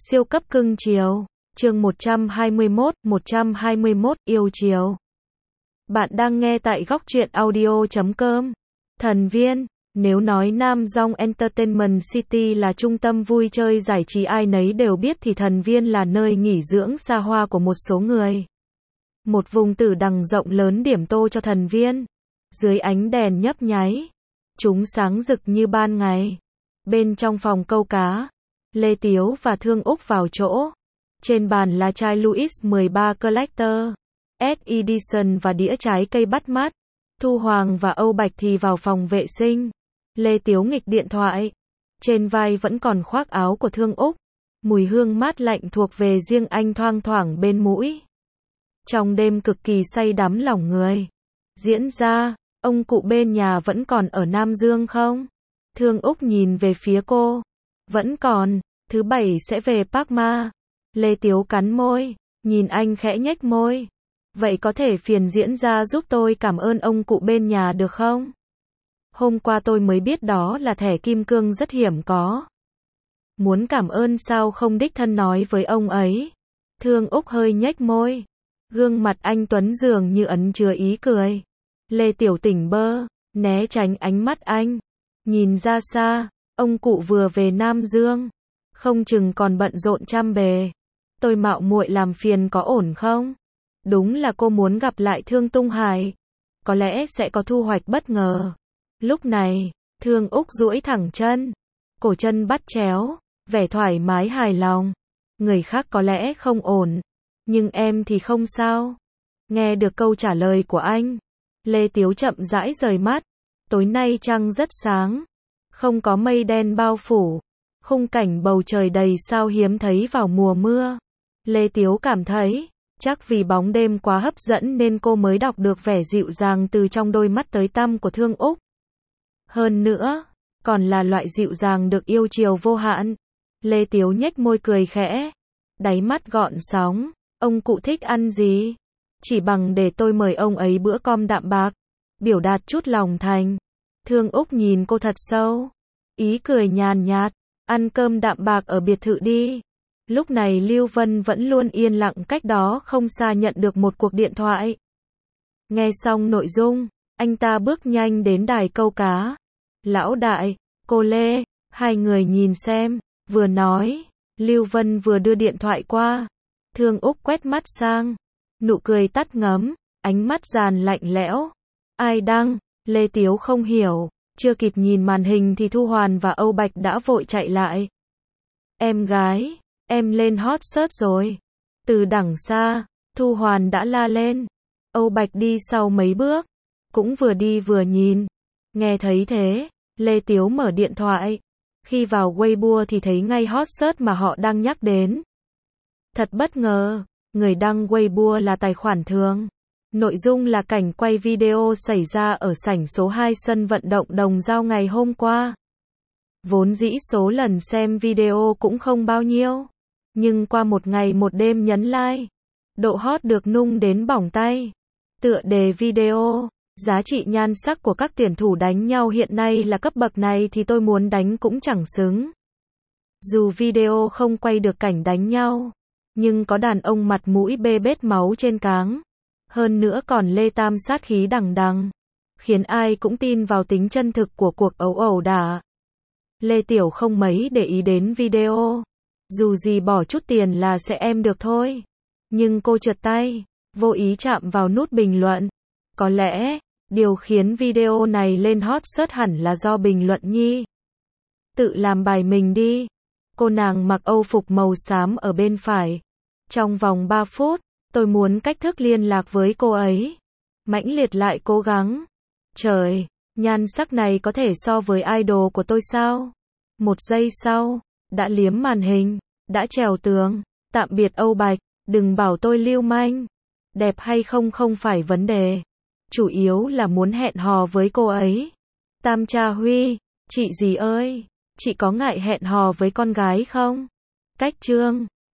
Siêu cấp cưng chiều. Chương 121 yêu chiều. Bạn đang nghe tại góc truyện audio.com. Thần Viên. Nếu nói Nam Dong Entertainment City là trung tâm vui chơi giải trí ai nấy đều biết thì Thần Viên là nơi nghỉ dưỡng xa hoa của một số người. Một vùng tử đằng rộng lớn điểm tô cho Thần Viên. Dưới ánh đèn nhấp nháy, chúng sáng rực như ban ngày. Bên trong phòng câu cá, Lê Tiếu và Thương Úc vào chỗ. Trên bàn là chai Louis 13 Collector S Edition và đĩa trái cây bắt mắt. Thu Hoàng và Âu Bạch thì vào phòng vệ sinh. Lê Tiếu nghịch điện thoại. Trên vai vẫn còn khoác áo của Thương Úc. Mùi hương mát lạnh thuộc về riêng anh thoang thoảng bên mũi. Trong đêm cực kỳ say đắm lòng người diễn ra, ông cụ bên nhà vẫn còn ở Nam Dương không? Thương Úc nhìn về phía cô. Vẫn còn, thứ bảy sẽ về Park Ma. Lê Tiếu cắn môi, nhìn anh khẽ nhếch môi. Vậy có thể phiền diễn ra giúp tôi cảm ơn ông cụ bên nhà được không? Hôm qua tôi mới biết đó là thẻ kim cương rất hiếm có. Muốn cảm ơn sao không đích thân nói với ông ấy? Thương Úc hơi nhếch môi. Gương mặt anh Tuấn dường như ẩn chứa ý cười. Lê Tiểu tỉnh bơ, né tránh ánh mắt anh. Nhìn ra xa, ông cụ vừa về Nam Dương. Không chừng còn bận rộn trăm bề. Tôi mạo muội làm phiền có ổn không? Đúng là cô muốn gặp lại Thương Tung Hải. Có lẽ sẽ có thu hoạch bất ngờ. Lúc này, Thương Úc duỗi thẳng chân. Cổ chân bắt chéo, vẻ thoải mái hài lòng. Người khác có lẽ không ổn. Nhưng em thì không sao. Nghe được câu trả lời của anh, Lê Tiếu chậm rãi rời mắt. Tối nay trăng rất sáng. Không có mây đen bao phủ. Khung cảnh bầu trời đầy sao hiếm thấy vào mùa mưa. Lê Tiếu cảm thấy, chắc vì bóng đêm quá hấp dẫn nên cô mới đọc được vẻ dịu dàng từ trong đôi mắt tới tăm của Thương Úc. Hơn nữa, còn là loại dịu dàng được yêu chiều vô hạn. Lê Tiếu nhếch môi cười khẽ. Đáy mắt gọn sóng. Ông cụ thích ăn gì? Chỉ bằng để tôi mời ông ấy bữa cơm đạm bạc. Biểu đạt chút lòng thành. Thương Úc nhìn cô thật sâu. Ý cười nhàn nhạt. Ăn cơm đạm bạc ở biệt thự đi. Lúc này Lưu Vân vẫn luôn yên lặng cách đó không xa nhận được một cuộc điện thoại. Nghe xong nội dung, anh ta bước nhanh đến đài câu cá. Lão đại, cô Lê, hai người nhìn xem, vừa nói, Lưu Vân vừa đưa điện thoại qua. Thương Úc quét mắt sang, nụ cười tắt ngấm, ánh mắt giàn lạnh lẽo. Ai đăng? Lê Tiếu không hiểu, chưa kịp nhìn màn hình thì Thu Hoàn và Âu Bạch đã vội chạy lại. Em gái, em lên hot search rồi. Từ đằng xa, Thu Hoàn đã la lên. Âu Bạch đi sau mấy bước, cũng vừa đi vừa nhìn. Nghe thấy thế, Lê Tiếu mở điện thoại. Khi vào Weibo thì thấy ngay hot search mà họ đang nhắc đến. Thật bất ngờ, người đăng Weibo là tài khoản thường. Nội dung là cảnh quay video xảy ra ở sảnh số 2 sân vận động Đồng Dao ngày hôm qua. Vốn dĩ số lần xem video cũng không bao nhiêu. Nhưng qua một ngày một đêm nhấn like, độ hot được nung đến bỏng tay. Tựa đề video, giá trị nhan sắc của các tuyển thủ đánh nhau hiện nay là cấp bậc này thì tôi muốn đánh cũng chẳng xứng. Dù video không quay được cảnh đánh nhau, nhưng có đàn ông mặt mũi bê bết máu trên cáng. Hơn nữa còn lê tam sát khí đằng đằng, khiến ai cũng tin vào tính chân thực của cuộc ẩu ẩu đả. Lê Tiểu không mấy để ý đến video. Dù gì bỏ chút tiền là sẽ em được thôi. Nhưng cô trượt tay, vô ý chạm vào nút bình luận. Có lẽ, điều khiến video này lên hot search hẳn là do bình luận nhi. Tự làm bài mình đi. Cô nàng mặc âu phục màu xám ở bên phải. Trong vòng 3 phút, tôi muốn cách thức liên lạc với cô ấy. Mãnh liệt lại cố gắng. Trời, nhan sắc này có thể so với idol của tôi sao? Một giây sau, đã liếm màn hình, đã trèo tường. Tạm biệt Âu Bạch, đừng bảo tôi lưu manh. Đẹp hay không không phải vấn đề. Chủ yếu là muốn hẹn hò với cô ấy. Tam Cha Huy, chị gì ơi, chị có ngại hẹn hò với con gái không? Cách chương